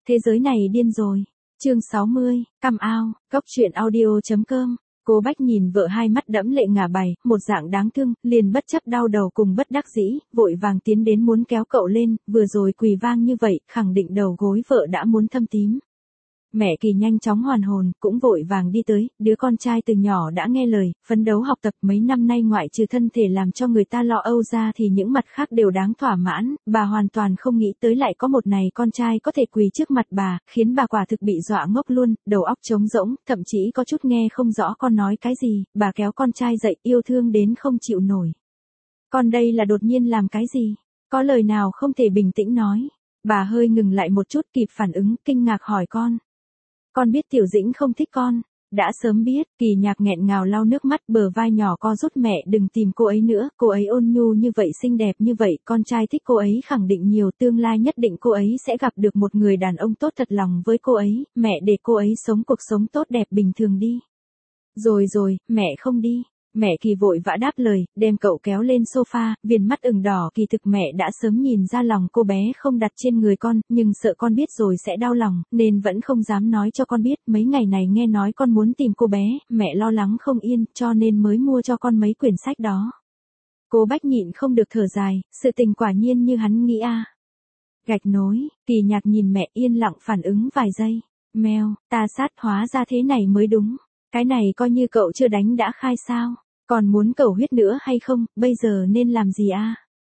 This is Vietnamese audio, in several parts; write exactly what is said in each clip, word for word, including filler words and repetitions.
Thế giới này điên rồi. Chương sáu mươi, căm ao, góc truyện audio chấm com. Cô Bách nhìn vợ hai mắt đẫm lệ ngả bài, một dạng đáng thương, liền bất chấp đau đầu cùng bất đắc dĩ, vội vàng tiến đến muốn kéo cậu lên, vừa rồi quỳ vang như vậy, khẳng định đầu gối vợ đã muốn thâm tím. Mẹ Kỳ nhanh chóng hoàn hồn, cũng vội vàng đi tới, đứa con trai từ nhỏ đã nghe lời, phấn đấu học tập mấy năm nay ngoại trừ thân thể làm cho người ta lo âu ra thì những mặt khác đều đáng thỏa mãn, bà hoàn toàn không nghĩ tới lại có một này con trai có thể quỳ trước mặt bà, khiến bà quả thực bị dọa ngốc luôn, đầu óc trống rỗng, thậm chí có chút nghe không rõ con nói cái gì, bà kéo con trai dậy yêu thương đến không chịu nổi. Con đây là đột nhiên làm cái gì? Có lời nào không thể bình tĩnh nói? Bà hơi ngừng lại một chút kịp phản ứng, kinh ngạc hỏi con. Con biết Tiểu Dĩnh không thích con, đã sớm biết. Kỳ Nhạc nghẹn ngào lau nước mắt, bờ vai nhỏ co rút, mẹ đừng tìm cô ấy nữa, cô ấy ôn nhu như vậy, xinh đẹp như vậy, con trai thích cô ấy khẳng định nhiều, tương lai nhất định cô ấy sẽ gặp được một người đàn ông tốt thật lòng với cô ấy, mẹ để cô ấy sống cuộc sống tốt đẹp bình thường đi. Rồi rồi, mẹ không đi. Mẹ Kỳ vội vã đáp lời, đem cậu kéo lên sofa, viền mắt ửng đỏ, kỳ thực mẹ đã sớm nhìn ra lòng cô bé không đặt trên người con, nhưng sợ con biết rồi sẽ đau lòng, nên vẫn không dám nói cho con biết, mấy ngày này nghe nói con muốn tìm cô bé, mẹ lo lắng không yên, cho nên mới mua cho con mấy quyển sách đó. Cô Bách nhịn không được thở dài, sự tình quả nhiên như hắn nghĩ a. À. Gạch nối, Kỳ Nhạc nhìn mẹ yên lặng phản ứng vài giây, mèo, ta sát hóa ra thế này mới đúng, cái này coi như cậu chưa đánh đã khai sao? Còn muốn cầu huyết nữa hay không, bây giờ nên làm gì a? À?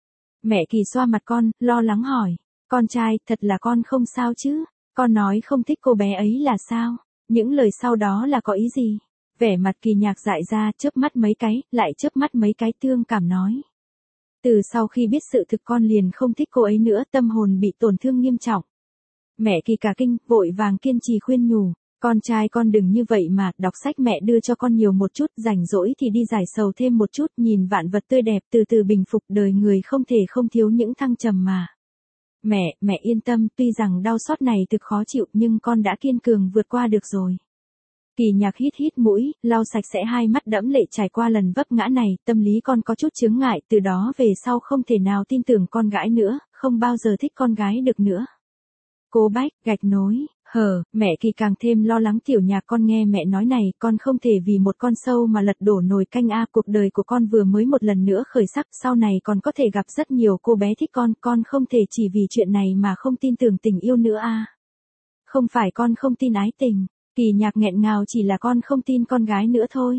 Mẹ Kỳ xoa mặt con, lo lắng hỏi. Con trai, thật là con không sao chứ? Con nói không thích cô bé ấy là sao? Những lời sau đó là có ý gì? Vẻ mặt Kỳ Nhạc dại ra, chớp mắt mấy cái, lại chớp mắt mấy cái, thương cảm nói. Từ sau khi biết sự thực con liền không thích cô ấy nữa, tâm hồn bị tổn thương nghiêm trọng. Mẹ Kỳ cả kinh, vội vàng kiên trì khuyên nhủ. Con trai con đừng như vậy mà, đọc sách mẹ đưa cho con nhiều một chút, rảnh rỗi thì đi giải sầu thêm một chút, nhìn vạn vật tươi đẹp, từ từ bình phục, đời người không thể không thiếu những thăng trầm mà. Mẹ, mẹ yên tâm, tuy rằng đau xót này thực khó chịu, nhưng con đã kiên cường vượt qua được rồi. Kỳ Nhạc hít hít mũi, lau sạch sẽ hai mắt đẫm lệ, trải qua lần vấp ngã này, tâm lý con có chút chướng ngại, từ đó về sau không thể nào tin tưởng con gái nữa, không bao giờ thích con gái được nữa. Cô Bách, gạch nối. Hờ, mẹ Kỳ càng thêm lo lắng. Tiểu Nhạc, con nghe mẹ nói này, con không thể vì một con sâu mà lật đổ nồi canh a, cuộc đời của con vừa mới một lần nữa khởi sắc, sau này còn có thể gặp rất nhiều cô bé thích con, con không thể chỉ vì chuyện này mà không tin tưởng tình yêu nữa a. Không phải con không tin ái tình, Kỳ Nhạc nghẹn ngào, chỉ là con không tin con gái nữa thôi.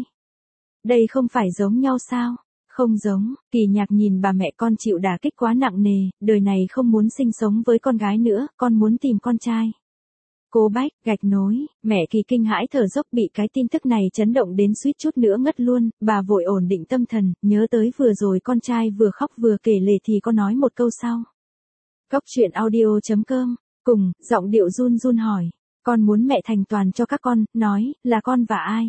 Đây không phải giống nhau sao? Không giống. Kỳ Nhạc nhìn bà mẹ, con chịu đả kích quá nặng nề, đời này không muốn sinh sống với con gái nữa, con muốn tìm con trai. Cô Bách, gạch nối, mẹ Kỳ kinh hãi thở dốc, bị cái tin tức này chấn động đến suýt chút nữa ngất luôn, bà vội ổn định tâm thần, nhớ tới vừa rồi con trai vừa khóc vừa kể lể thì có nói một câu sau. Góc truyện audio chấm com, cùng, giọng điệu run run hỏi, con muốn mẹ thành toàn cho các con, nói, là con và ai?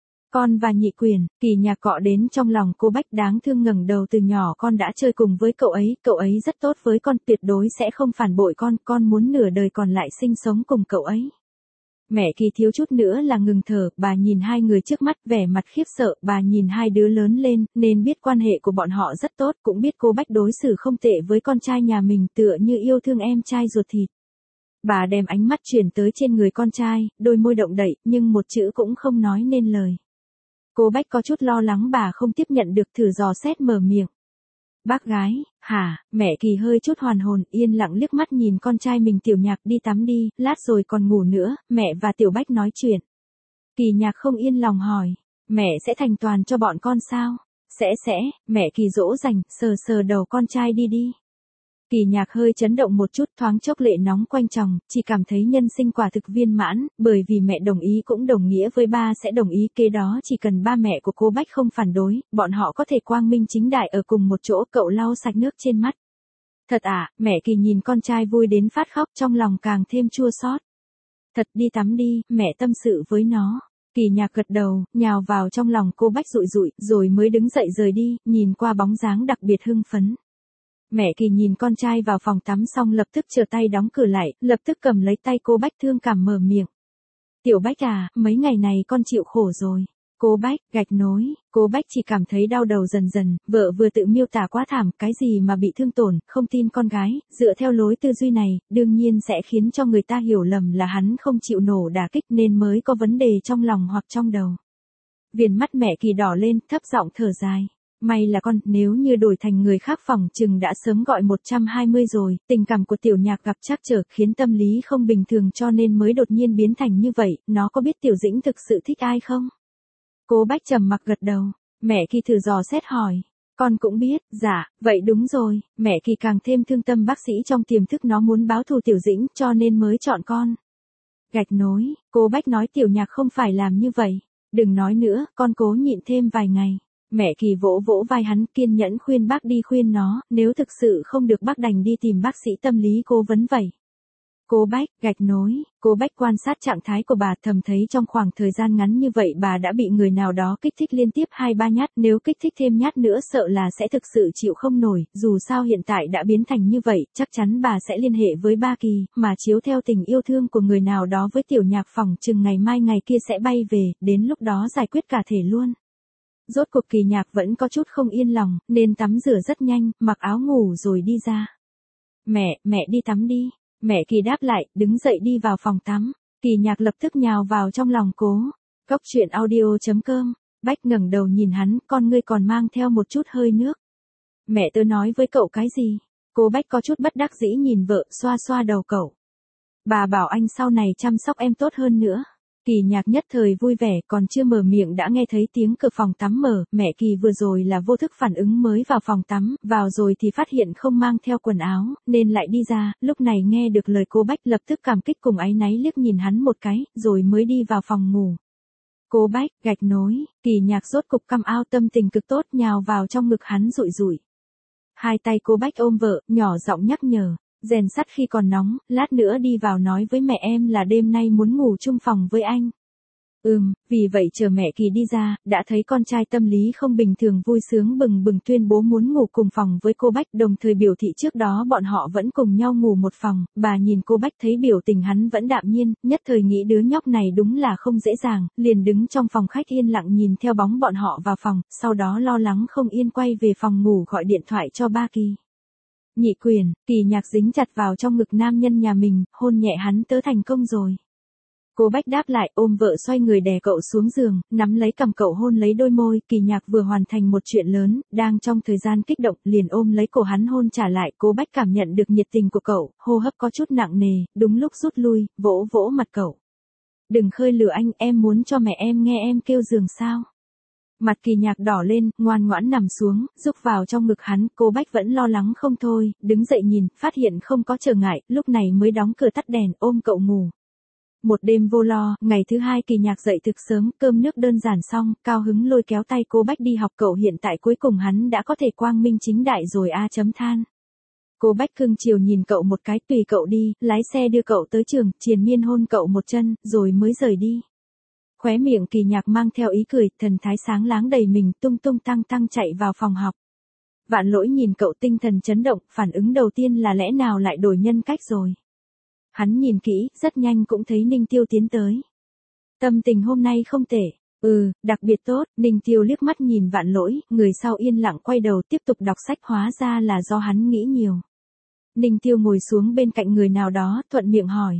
Con và Nhị Quyền. Kỳ Nhạc cọ đến trong lòng cô Bách, đáng thương, ngẩng đầu, từ nhỏ con đã chơi cùng với cậu ấy, cậu ấy rất tốt với con, tuyệt đối sẽ không phản bội con, con muốn nửa đời còn lại sinh sống cùng cậu ấy. Mẹ Kỳ thiếu chút nữa là ngừng thở, bà nhìn hai người trước mắt, vẻ mặt khiếp sợ, bà nhìn hai đứa lớn lên, nên biết quan hệ của bọn họ rất tốt, cũng biết cô Bách đối xử không tệ với con trai nhà mình, tựa như yêu thương em trai ruột thịt. Bà đem ánh mắt chuyển tới trên người con trai, đôi môi động đậy, nhưng một chữ cũng không nói nên lời. Cô Bách có chút lo lắng bà không tiếp nhận được, thử dò xét mở miệng. Bác gái, hả? Mẹ Kỳ hơi chút hoàn hồn, yên lặng liếc mắt nhìn con trai mình. Tiểu Nhạc đi tắm đi, lát rồi còn ngủ nữa, mẹ và Tiểu Bách nói chuyện. Kỳ Nhạc không yên lòng hỏi, mẹ sẽ thành toàn cho bọn con sao? Sẽ sẽ, mẹ Kỳ dỗ dành, sờ sờ đầu con trai, đi đi. Kỳ Nhạc hơi chấn động một chút, thoáng chốc lệ nóng quanh tròng, chỉ cảm thấy nhân sinh quả thực viên mãn, bởi vì mẹ đồng ý cũng đồng nghĩa với ba sẽ đồng ý, kế đó chỉ cần ba mẹ của cô Bách không phản đối, bọn họ có thể quang minh chính đại ở cùng một chỗ. Cậu lau sạch nước trên mắt. Thật à? Mẹ Kỳ nhìn con trai vui đến phát khóc, trong lòng càng thêm chua xót. Thật, đi tắm đi, mẹ tâm sự với nó. Kỳ Nhạc gật đầu, nhào vào trong lòng cô Bách rụi rụi, rồi mới đứng dậy rời đi, nhìn qua bóng dáng đặc biệt hưng phấn. Mẹ Kỳ nhìn con trai vào phòng tắm xong lập tức trở tay đóng cửa lại, lập tức cầm lấy tay cô Bách, thương cảm mở miệng. Tiểu Bách à, mấy ngày này con chịu khổ rồi. Cố Bách, gạch nối, Cố Bách chỉ cảm thấy đau đầu dần dần, vợ vừa tự miêu tả quá thảm, cái gì mà bị thương tổn, không tin con gái, dựa theo lối tư duy này, đương nhiên sẽ khiến cho người ta hiểu lầm là hắn không chịu nổ đả kích nên mới có vấn đề trong lòng hoặc trong đầu. Viền mắt mẹ Kỳ đỏ lên, thấp giọng thở dài. May là con, nếu như đổi thành người khác phòng chừng đã sớm gọi một trăm hai mươi rồi, tình cảm của Tiểu Nhạc gặp trắc trở khiến tâm lý không bình thường cho nên mới đột nhiên biến thành như vậy, nó có biết Tiểu Dĩnh thực sự thích ai không? Cố Bách trầm mặc gật đầu, mẹ Kỳ thử dò xét hỏi, con cũng biết, dạ, vậy đúng rồi, mẹ Kỳ càng thêm thương tâm bác sĩ trong tiềm thức nó muốn báo thù Tiểu Dĩnh cho nên mới chọn con. Gạch nối, Cố Bách nói Tiểu Nhạc không phải làm như vậy, đừng nói nữa, con cố nhịn thêm vài ngày. Mẹ Kỳ vỗ vỗ vai hắn kiên nhẫn khuyên bác đi khuyên nó, nếu thực sự không được bác đành đi tìm bác sĩ tâm lý cố vấn vậy. Cố Bách, gạch nối, Cố Bách quan sát trạng thái của bà thầm thấy trong khoảng thời gian ngắn như vậy bà đã bị người nào đó kích thích liên tiếp hai ba nhát, nếu kích thích thêm nhát nữa sợ là sẽ thực sự chịu không nổi, dù sao hiện tại đã biến thành như vậy, chắc chắn bà sẽ liên hệ với ba Kỳ, mà chiếu theo tình yêu thương của người nào đó với Tiểu Nhạc phòng chừng ngày mai ngày kia sẽ bay về, đến lúc đó giải quyết cả thể luôn. Rốt cuộc Kỳ Nhạc vẫn có chút không yên lòng, nên tắm rửa rất nhanh, mặc áo ngủ rồi đi ra. Mẹ, mẹ đi tắm đi. Mẹ Kỳ đáp lại, đứng dậy đi vào phòng tắm. Kỳ Nhạc lập tức nhào vào trong lòng Cố. Cốc truyện audio chấm com. Bách ngẩng đầu nhìn hắn, con ngươi còn mang theo một chút hơi nước. Mẹ tớ nói với cậu cái gì? Cố Bách có chút bất đắc dĩ nhìn vợ, xoa xoa đầu cậu. Bà bảo anh sau này chăm sóc em tốt hơn nữa. Kỳ Nhạc nhất thời vui vẻ, còn chưa mở miệng đã nghe thấy tiếng cửa phòng tắm mở, mẹ Kỳ vừa rồi là vô thức phản ứng mới vào phòng tắm, vào rồi thì phát hiện không mang theo quần áo, nên lại đi ra, lúc này nghe được lời Cố Bách lập tức cảm kích cùng áy náy liếc nhìn hắn một cái, rồi mới đi vào phòng ngủ. Cố Bách, gạch nối, Kỳ Nhạc rốt cục căm ao tâm tình cực tốt nhào vào trong ngực hắn rụi rụi. Hai tay Cố Bách ôm vợ, nhỏ giọng nhắc nhở. Rèn sắt khi còn nóng, lát nữa đi vào nói với mẹ em là đêm nay muốn ngủ chung phòng với anh. Ừm, vì vậy chờ mẹ Kỳ đi ra, đã thấy con trai tâm lý không bình thường vui sướng bừng bừng tuyên bố muốn ngủ cùng phòng với cô Bách, đồng thời biểu thị trước đó bọn họ vẫn cùng nhau ngủ một phòng, bà nhìn cô Bách thấy biểu tình hắn vẫn đạm nhiên, nhất thời nghĩ đứa nhóc này đúng là không dễ dàng, liền đứng trong phòng khách yên lặng nhìn theo bóng bọn họ vào phòng, sau đó lo lắng không yên quay về phòng ngủ gọi điện thoại cho ba Kỳ. Nhị quyền, Kỳ Nhạc dính chặt vào trong ngực nam nhân nhà mình, hôn nhẹ hắn tớ thành công rồi. Cố Bách đáp lại ôm vợ xoay người đè cậu xuống giường, nắm lấy cằm cậu hôn lấy đôi môi, Kỳ Nhạc vừa hoàn thành một chuyện lớn, đang trong thời gian kích động, liền ôm lấy cổ hắn hôn trả lại, Cố Bách cảm nhận được nhiệt tình của cậu, hô hấp có chút nặng nề, đúng lúc rút lui, vỗ vỗ mặt cậu. Đừng khơi lửa anh, em muốn cho mẹ em nghe em kêu giường sao. Mặt Kỳ Nhạc đỏ lên, ngoan ngoãn nằm xuống, rúc vào trong ngực hắn, Cố Bách vẫn lo lắng không thôi, đứng dậy nhìn, phát hiện không có trở ngại, lúc này mới đóng cửa tắt đèn, ôm cậu ngủ. Một đêm vô lo, ngày thứ hai Kỳ Nhạc dậy thực sớm, cơm nước đơn giản xong, cao hứng lôi kéo tay Cố Bách đi học cậu hiện tại cuối cùng hắn đã có thể quang minh chính đại rồi a chấm than. Cố Bách cưng chiều nhìn cậu một cái tùy cậu đi, lái xe đưa cậu tới trường, triền miên hôn cậu một chân, rồi mới rời đi. Khóe miệng Kỳ Nhạc mang theo ý cười, thần thái sáng láng đầy mình, tung tung tăng tăng chạy vào phòng học. Vạn Lỗi nhìn cậu tinh thần chấn động, phản ứng đầu tiên là lẽ nào lại đổi nhân cách rồi. Hắn nhìn kỹ, rất nhanh cũng thấy Ninh Tiêu tiến tới. Tâm tình hôm nay không tệ. Ừ, đặc biệt tốt, Ninh Tiêu liếc mắt nhìn Vạn Lỗi, người sau yên lặng quay đầu tiếp tục đọc sách hóa ra là do hắn nghĩ nhiều. Ninh Tiêu ngồi xuống bên cạnh người nào đó, thuận miệng hỏi.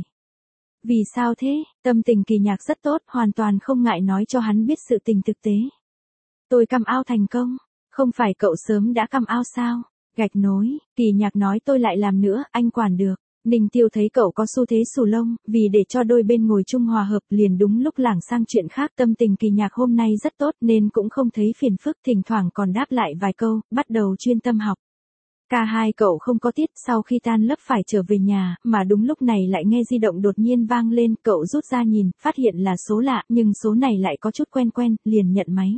Vì sao thế? Tâm tình Kỳ Nhạc rất tốt, hoàn toàn không ngại nói cho hắn biết sự tình thực tế. Tôi căm ao thành công. Không phải cậu sớm đã căm ao sao? Gạch nối, Kỳ Nhạc nói tôi lại làm nữa, anh quản được. Ninh Tiêu thấy cậu có xu thế xù lông, vì để cho đôi bên ngồi chung hòa hợp liền đúng lúc lảng sang chuyện khác. Tâm tình Kỳ Nhạc hôm nay rất tốt nên cũng không thấy phiền phức, thỉnh thoảng còn đáp lại vài câu, bắt đầu chuyên tâm học. Cả hai cậu không có tiết, sau khi tan lớp phải trở về nhà, mà đúng lúc này lại nghe di động đột nhiên vang lên, cậu rút ra nhìn, phát hiện là số lạ, nhưng số này lại có chút quen quen, liền nhận máy.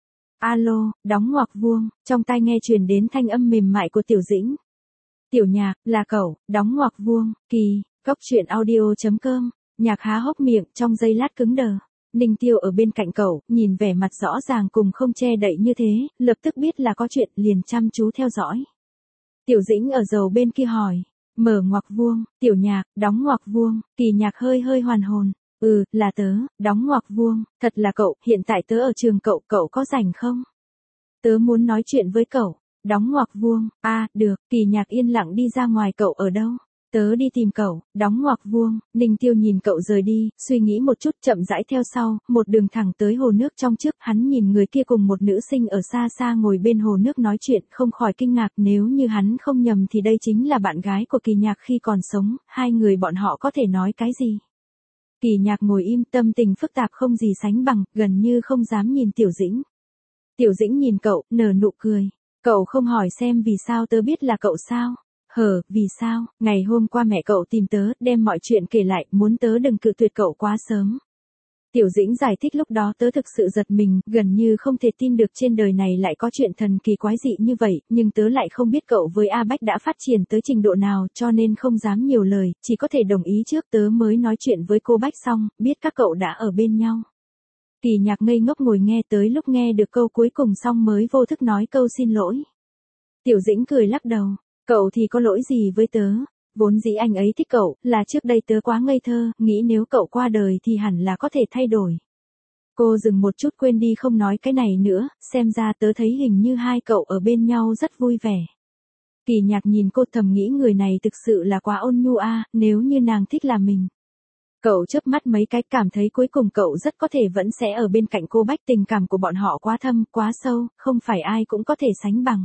Alo, đóng ngoặc vuông, trong tai nghe truyền đến thanh âm mềm mại của Tiểu Dĩnh. Tiểu Nhạc, là cậu, đóng ngoặc vuông, Kỳ, cốc truyện audio chấm com, Nhạc há hốc miệng, trong giây lát cứng đờ. Ninh Tiêu ở bên cạnh cậu, nhìn vẻ mặt rõ ràng cùng không che đậy như thế, lập tức biết là có chuyện, liền chăm chú theo dõi. Tiểu Dĩnh ở dầu bên kia hỏi, mở ngoặc vuông, Tiểu Nhạc, đóng ngoặc vuông, Kỳ Nhạc hơi hơi hoàn hồn. Ừ, là tớ, đóng ngoặc vuông, thật là cậu, hiện tại tớ ở trường cậu, cậu có rảnh không? Tớ muốn nói chuyện với cậu, đóng ngoặc vuông, a à, được, Kỳ Nhạc yên lặng đi ra ngoài, cậu ở đâu? Tớ đi tìm cậu, đóng ngoặc vuông, Ninh Tiêu nhìn cậu rời đi, suy nghĩ một chút chậm rãi theo sau, một đường thẳng tới hồ nước trong trước, hắn nhìn người kia cùng một nữ sinh ở xa xa ngồi bên hồ nước nói chuyện, không khỏi kinh ngạc, nếu như hắn không nhầm thì đây chính là bạn gái của Kỳ Nhạc khi còn sống, hai người bọn họ có thể nói cái gì? Kỳ Nhạc ngồi im, tâm tình phức tạp không gì sánh bằng, gần như không dám nhìn Tiểu Dĩnh. Tiểu Dĩnh nhìn cậu, nở nụ cười, cậu không hỏi xem vì sao tớ biết là cậu sao? Hờ, vì sao, ngày hôm qua mẹ cậu tìm tớ, đem mọi chuyện kể lại, muốn tớ đừng cự tuyệt cậu quá sớm. Tiểu Dĩnh giải thích lúc đó tớ thực sự giật mình, gần như không thể tin được trên đời này lại có chuyện thần kỳ quái dị như vậy, nhưng tớ lại không biết cậu với A Bách đã phát triển tới trình độ nào, cho nên không dám nhiều lời, chỉ có thể đồng ý trước tớ mới nói chuyện với cô Bách xong, biết các cậu đã ở bên nhau. Kỳ Nhạc ngây ngốc ngồi nghe tới lúc nghe được câu cuối cùng xong mới vô thức nói câu xin lỗi. Tiểu Dĩnh cười lắc đầu. Cậu thì có lỗi gì với tớ, vốn dĩ anh ấy thích cậu, là trước đây tớ quá ngây thơ, nghĩ nếu cậu qua đời thì hẳn là có thể thay đổi. Cô dừng một chút quên đi không nói cái này nữa, xem ra tớ thấy hình như hai cậu ở bên nhau rất vui vẻ. Kỳ Nhạc nhìn cô thầm nghĩ người này thực sự là quá ôn nhu a, nếu như nàng thích là mình. Cậu chớp mắt mấy cái cảm thấy cuối cùng cậu rất có thể vẫn sẽ ở bên cạnh cô Bách, tình cảm của bọn họ quá thâm, quá sâu, không phải ai cũng có thể sánh bằng.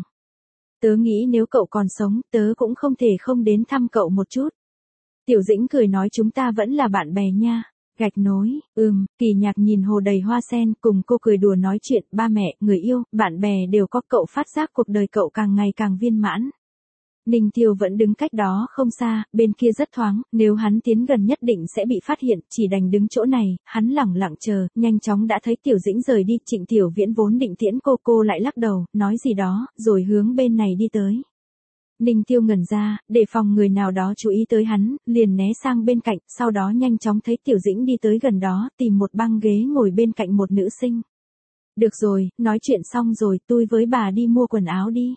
Tớ nghĩ nếu cậu còn sống, tớ cũng không thể không đến thăm cậu một chút. Tiểu Dĩnh cười nói chúng ta vẫn là bạn bè nha. Gạch nối, ừm, Kỳ Nhạc nhìn hồ đầy hoa sen, cùng cô cười đùa nói chuyện, ba mẹ, người yêu, bạn bè đều có, cậu phát giác cuộc đời cậu càng ngày càng viên mãn. Ninh Tiêu vẫn đứng cách đó không xa, bên kia rất thoáng, nếu hắn tiến gần nhất định sẽ bị phát hiện, chỉ đành đứng chỗ này, hắn lẳng lặng chờ, nhanh chóng đã thấy Tiểu Dĩnh rời đi, Trịnh Tiểu Viễn vốn định tiễn cô, cô lại lắc đầu, nói gì đó, rồi hướng bên này đi tới. Ninh Tiêu ngẩn ra, để phòng người nào đó chú ý tới hắn, liền né sang bên cạnh, sau đó nhanh chóng thấy Tiểu Dĩnh đi tới gần đó, tìm một băng ghế ngồi bên cạnh một nữ sinh. Được rồi, nói chuyện xong rồi, tôi với bà đi mua quần áo đi.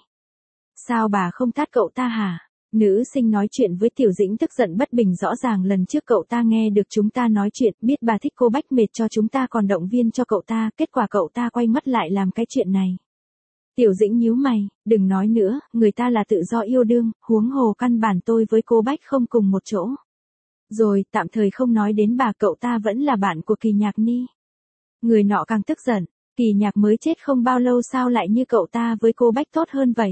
Sao bà không tát cậu ta hả? Nữ sinh nói chuyện với Tiểu Dĩnh tức giận bất bình, rõ ràng lần trước cậu ta nghe được chúng ta nói chuyện, biết bà thích cô Bách mệt cho chúng ta còn động viên cho cậu ta, kết quả cậu ta quay mắt lại làm cái chuyện này. Tiểu Dĩnh nhíu mày, đừng nói nữa, người ta là tự do yêu đương, huống hồ căn bản tôi với cô Bách không cùng một chỗ. Rồi, tạm thời không nói đến bà, cậu ta vẫn là bạn của Kỳ Nhạc Ni. Người nọ càng tức giận, Kỳ Nhạc mới chết không bao lâu sao lại như cậu ta với cô Bách tốt hơn vậy?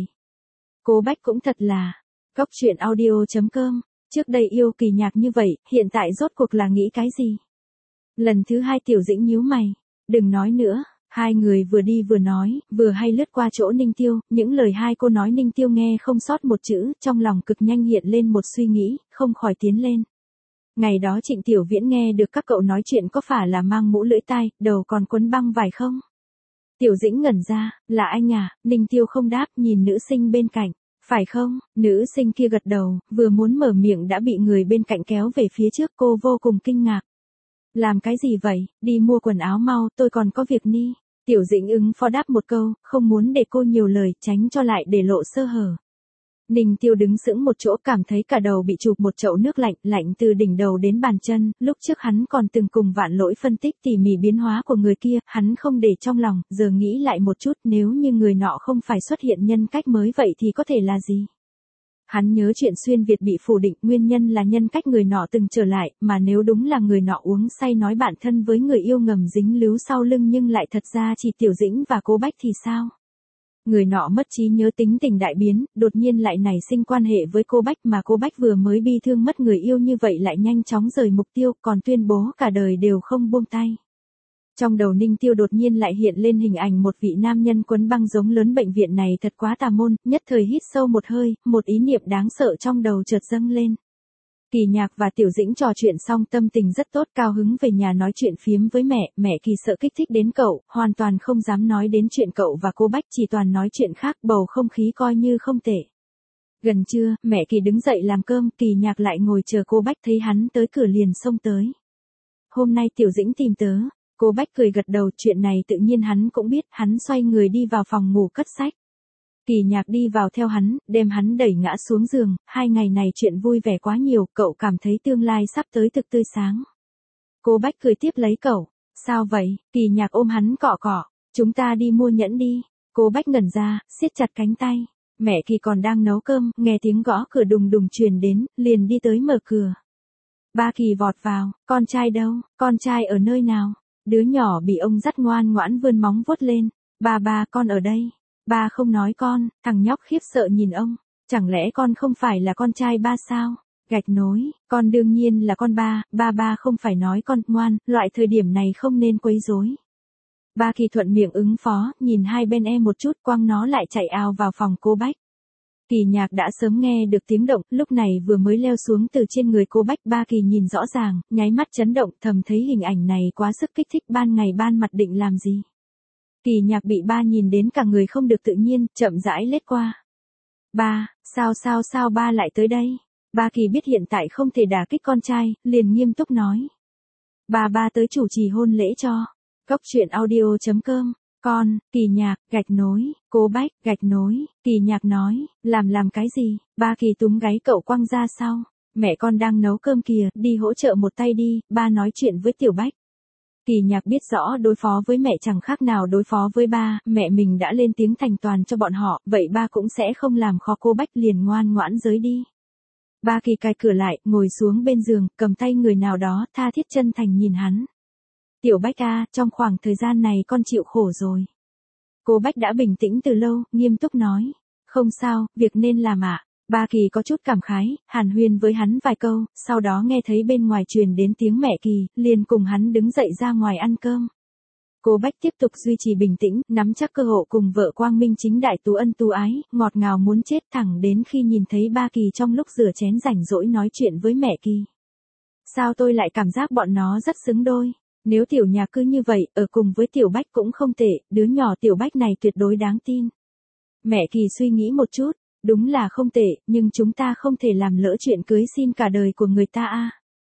Cô Bách cũng thật là, Cóc truyện audio chấm com, trước đây yêu Kỳ Nhạc như vậy, hiện tại rốt cuộc là nghĩ cái gì? Lần thứ hai Tiểu Dĩnh nhíu mày, đừng nói nữa, hai người vừa đi vừa nói, vừa hay lướt qua chỗ Ninh Tiêu, những lời hai cô nói Ninh Tiêu nghe không sót một chữ, trong lòng cực nhanh hiện lên một suy nghĩ, không khỏi tiến lên. Ngày đó Trịnh Tiểu Viễn nghe được các cậu nói chuyện có phải là mang mũ lưỡi tai, đầu còn quấn băng vải không? Tiểu Dĩnh ngẩn ra, là anh à, Ninh Tiêu không đáp, nhìn nữ sinh bên cạnh, phải không, nữ sinh kia gật đầu, vừa muốn mở miệng đã bị người bên cạnh kéo về phía trước, cô vô cùng kinh ngạc. Làm cái gì vậy, đi mua quần áo mau, tôi còn có việc ni. Tiểu Dĩnh ứng phó đáp một câu, không muốn để cô nhiều lời, tránh cho lại để lộ sơ hở. Ninh Tiêu đứng sững một chỗ cảm thấy cả đầu bị chụp một chậu nước lạnh, lạnh từ đỉnh đầu đến bàn chân, lúc trước hắn còn từng cùng Vạn Lỗi phân tích tỉ mỉ biến hóa của người kia, hắn không để trong lòng, giờ nghĩ lại một chút, nếu như người nọ không phải xuất hiện nhân cách mới vậy thì có thể là gì? Hắn nhớ chuyện xuyên Việt bị phủ định, nguyên nhân là nhân cách người nọ từng trở lại, mà nếu đúng là người nọ uống say nói bạn thân với người yêu ngầm dính líu sau lưng nhưng lại thật ra chỉ Tiểu Dĩnh và cô Bách thì sao? Người nọ mất trí nhớ, tính tình đại biến, đột nhiên lại nảy sinh quan hệ với cô Bách, mà cô Bách vừa mới bi thương mất người yêu như vậy lại nhanh chóng rời mục tiêu, còn tuyên bố cả đời đều không buông tay. Trong đầu Ninh Tiêu đột nhiên lại hiện lên hình ảnh một vị nam nhân quấn băng giống lớn, bệnh viện này thật quá tà môn, nhất thời hít sâu một hơi, một ý niệm đáng sợ trong đầu chợt dâng lên. Kỳ Nhạc và Tiểu Dĩnh trò chuyện xong tâm tình rất tốt, cao hứng về nhà nói chuyện phiếm với mẹ, mẹ Kỳ sợ kích thích đến cậu, hoàn toàn không dám nói đến chuyện cậu và cô Bách, chỉ toàn nói chuyện khác, bầu không khí coi như không tệ. Gần trưa, mẹ Kỳ đứng dậy làm cơm, Kỳ Nhạc lại ngồi chờ cô Bách, thấy hắn tới cửa liền xông tới. Hôm nay Tiểu Dĩnh tìm tớ, cô Bách cười gật đầu, chuyện này tự nhiên hắn cũng biết, hắn xoay người đi vào phòng ngủ cất sách. Kỳ Nhạc đi vào theo hắn, đem hắn đẩy ngã xuống giường, hai ngày này chuyện vui vẻ quá nhiều, cậu cảm thấy tương lai sắp tới thực tươi sáng. Cố Bách cười tiếp lấy cậu. Sao vậy? Kỳ Nhạc ôm hắn cọ cọ. Chúng ta đi mua nhẫn đi. Cố Bách ngẩn ra, siết chặt cánh tay. Mẹ Kỳ còn đang nấu cơm, nghe tiếng gõ cửa đùng đùng truyền đến, liền đi tới mở cửa. Ba Kỳ vọt vào, con trai đâu, con trai ở nơi nào? Đứa nhỏ bị ông dắt ngoan ngoãn vươn móng vuốt lên. Ba ba, con ở đây. Ba không nói con, thằng nhóc khiếp sợ nhìn ông. Chẳng lẽ con không phải là con trai ba sao? Gạch nối, con đương nhiên là con ba, ba ba không phải nói con, ngoan, loại thời điểm này không nên quấy rối. Ba Kỳ thuận miệng ứng phó, nhìn hai bên em một chút quăng nó lại chạy ào vào phòng Cố Bách. Kỳ Nhạc đã sớm nghe được tiếng động, lúc này vừa mới leo xuống từ trên người Cố Bách. Ba Kỳ nhìn rõ ràng, nháy mắt chấn động, thầm thấy hình ảnh này quá sức kích thích, ban ngày ban mặt định làm gì. Kỳ Nhạc bị ba nhìn đến cả người không được tự nhiên, chậm rãi lết qua. Ba, sao sao sao ba lại tới đây? Ba Kỳ biết hiện tại không thể đả kích con trai, liền nghiêm túc nói. Ba ba tới chủ trì hôn lễ cho. Cốc truyện audio chấm com. Con, Kỳ Nhạc, gạch nối, Cố Bách, gạch nối, Kỳ Nhạc nói, làm làm cái gì? Ba Kỳ túm gáy cậu quăng ra sau. Mẹ con đang nấu cơm kìa, đi hỗ trợ một tay đi, ba nói chuyện với Tiểu Bách. Kỳ Nhạc biết rõ đối phó với mẹ chẳng khác nào đối phó với ba, mẹ mình đã lên tiếng thành toàn cho bọn họ, vậy ba cũng sẽ không làm khó Cố Bách, liền ngoan ngoãn rời đi. Ba Kỳ cài cửa lại, ngồi xuống bên giường, cầm tay người nào đó, tha thiết chân thành nhìn hắn. Tiểu Bách a, trong khoảng thời gian này con chịu khổ rồi. Cố Bách đã bình tĩnh từ lâu, nghiêm túc nói. Không sao, việc nên làm ạ. Ba Kỳ có chút cảm khái, hàn huyên với hắn vài câu, sau đó nghe thấy bên ngoài truyền đến tiếng mẹ Kỳ, liền cùng hắn đứng dậy ra ngoài ăn cơm. Cố Bách tiếp tục duy trì bình tĩnh, nắm chắc cơ hội cùng vợ quang minh chính đại tú ân tú ái, ngọt ngào muốn chết, thẳng đến khi nhìn thấy Ba Kỳ trong lúc rửa chén rảnh rỗi nói chuyện với mẹ Kỳ. Sao tôi lại cảm giác bọn nó rất xứng đôi? Nếu Tiểu Nhạc cứ như vậy, ở cùng với Tiểu Bách cũng không tệ, đứa nhỏ Tiểu Bách này tuyệt đối đáng tin. Mẹ Kỳ suy nghĩ một chút, đúng là không tệ, nhưng chúng ta không thể làm lỡ chuyện cưới xin cả đời của người ta a.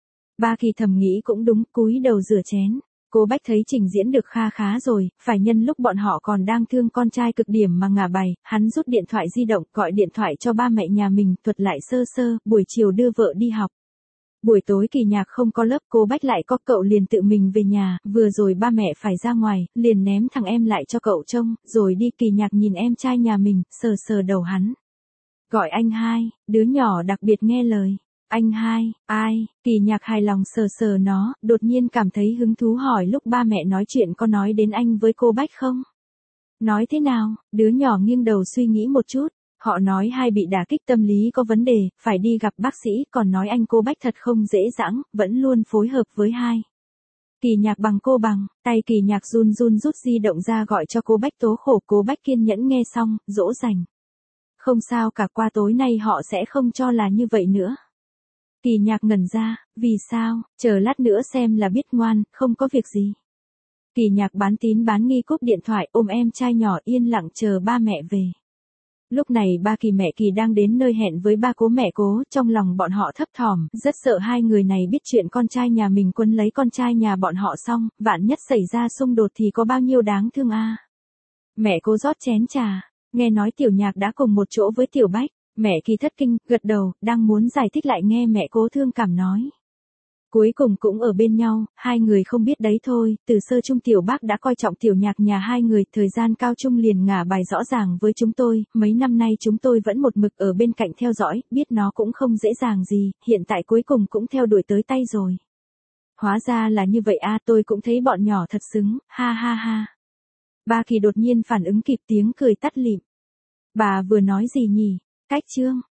Ba Kỳ thầm nghĩ cũng đúng, cúi đầu rửa chén. Cố Bách thấy trình diễn được kha khá rồi, phải nhân lúc bọn họ còn đang thương con trai cực điểm mà ngả bài, hắn rút điện thoại di động, gọi điện thoại cho ba mẹ nhà mình, thuật lại sơ sơ, buổi chiều đưa vợ đi học. Buổi tối Kỳ Nhạc không có lớp, Cố Bách lại có cậu liền tự mình về nhà, vừa rồi ba mẹ phải ra ngoài, liền ném thằng em lại cho cậu trông, rồi đi. Kỳ Nhạc nhìn em trai nhà mình, sờ sờ đầu hắn. Gọi anh hai, đứa nhỏ đặc biệt nghe lời. Anh hai, ai? Kỳ Nhạc hài lòng sờ sờ nó, đột nhiên cảm thấy hứng thú hỏi lúc ba mẹ nói chuyện có nói đến anh với cô Bách không? Nói thế nào? Đứa nhỏ nghiêng đầu suy nghĩ một chút. Họ nói hai bị đả kích tâm lý có vấn đề, phải đi gặp bác sĩ, còn nói anh cô Bách thật không dễ dãi, vẫn luôn phối hợp với hai. Kỳ Nhạc bằng cô bằng, tay Kỳ Nhạc run run rút di động ra gọi cho cô Bách tố khổ. Cố Bách kiên nhẫn nghe xong, dỗ dành. Không sao cả, qua tối nay họ sẽ không cho là như vậy nữa. Kỳ Nhạc ngẩn ra, vì sao, chờ lát nữa xem là biết, ngoan, không có việc gì. Kỳ Nhạc bán tín bán nghi cúp điện thoại, ôm em trai nhỏ yên lặng chờ ba mẹ về. Lúc này ba Kỳ mẹ Kỳ đang đến nơi hẹn với ba Cố mẹ Cố, trong lòng bọn họ thấp thỏm, rất sợ hai người này biết chuyện con trai nhà mình quấn lấy con trai nhà bọn họ xong, vạn nhất xảy ra xung đột thì có bao nhiêu đáng thương a. À. Mẹ Cố rót chén trà, nghe nói Tiểu Nhạc đã cùng một chỗ với Tiểu Bách, mẹ Kỳ thất kinh, gật đầu, đang muốn giải thích lại nghe mẹ Cố thương cảm nói. Cuối cùng cũng ở bên nhau, hai người không biết đấy thôi, từ sơ chung Tiểu Bác đã coi trọng Tiểu Nhạc nhà hai người, thời gian cao trung liền ngả bài rõ ràng với chúng tôi, mấy năm nay chúng tôi vẫn một mực ở bên cạnh theo dõi, biết nó cũng không dễ dàng gì, hiện tại cuối cùng cũng theo đuổi tới tay rồi. Hóa ra là như vậy a, à, tôi cũng thấy bọn nhỏ thật xứng, ha ha ha. Ba Kỳ đột nhiên phản ứng kịp, tiếng cười tắt lịm. Bà vừa nói gì nhỉ? Cách chương.